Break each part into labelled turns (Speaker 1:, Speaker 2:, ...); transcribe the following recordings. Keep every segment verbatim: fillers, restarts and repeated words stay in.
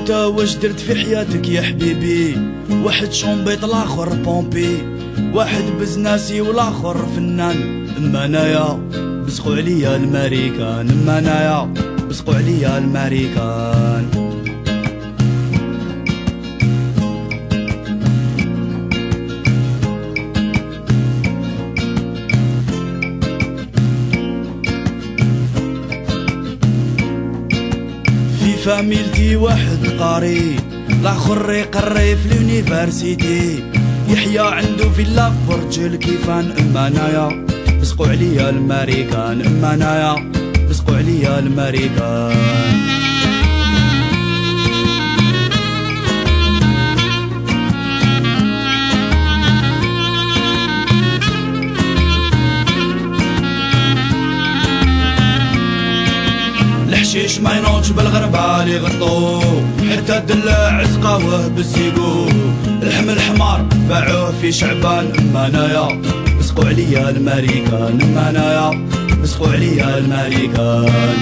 Speaker 1: انت واش درت في حياتك يا حبيبي؟ واحد شومبيط الاخر بومبي، واحد بزناسي والاخر فنان. اما انايا بزقوا عليا الماريكان، اما انايا بزقوا عليا الماريكان. فاميلتي واحد قاري، الاخر يقري في اليونيفرسيتي، يحيى عنده فيلا في برج الكيفان. اما انايا بزقوا عليا الماريكان، اما انايا بزقوا عليا الماريكان. الحشيش ما ينوضش بالغربة لي غطو، حتى الدلاع عسقاوه بالزيقو، اللحم الحمار باعوه في شعبان. اما انايا بزقوا عليا الماريكان، اما انايا بزقوا عليا الماريكان.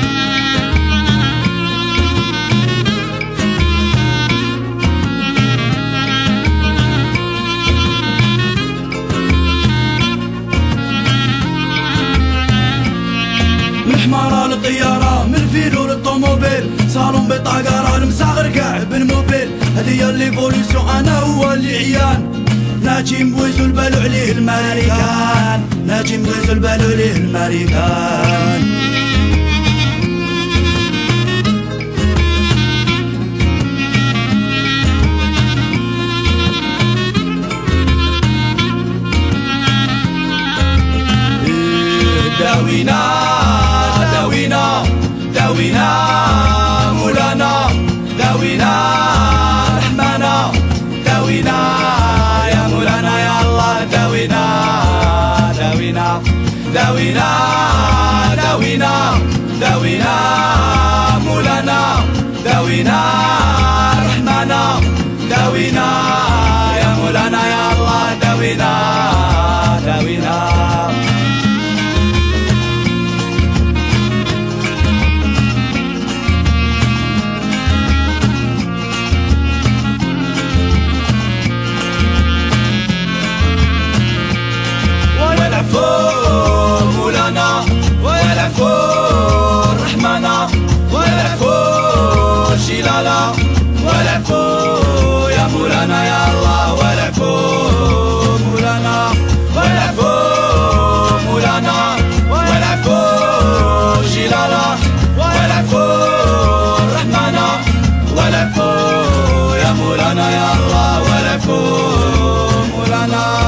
Speaker 1: الحمارة للطيارة، من الفيلو للطوموبيل، صالون بطاقرة المساغر كاع بالموبيل. هذه هي ليفوليسيون، انا هو اللي عيان. ناجي مبويزو البالو عليه الماريكان، ناجي مبويزو البالو عليه الماريكان. داوينا داوينا داوينا مولانا، داوينا رحمانا، داوينا يا مولانا يا الله. داوينا داوينا داوينا داوينا داوينا مولانا، داوينا رحمانا، داوينا يا مولانا يا الله. داوينا داوينا مولانا، ولا فور رحمانا، ولا فور شلالا، ولا فور يا مولانا يا الله. ولا فور مولانا، ولا فور مولانا، ولا فور شلالا، ولا فور رحمانا، ولا فور يا مولانا يا الله. ولا فور مولانا.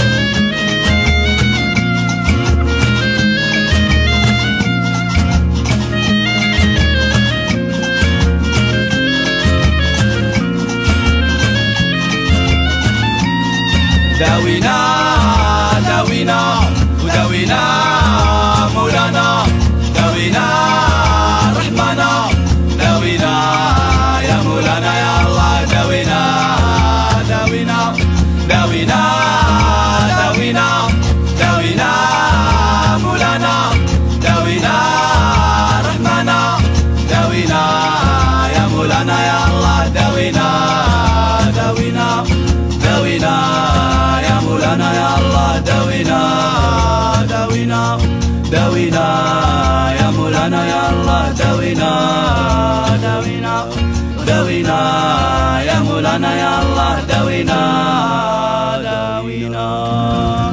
Speaker 1: داوينا داوينا وداوينا مولانا، داوينا رحمانا، داوينا يا مولانا يا الله. داوينا داوينا داوينا داوينا داوينا مولانا، داوينا رحمانا، داوينا يا مولانا يا الله. داوينا داوينا داوينا يا مولانا يا الله. داوينا داوينا داوينا يا مولانا يا الله. داوينا داوينا داوينا يا مولانا يا الله. داوينا داوينا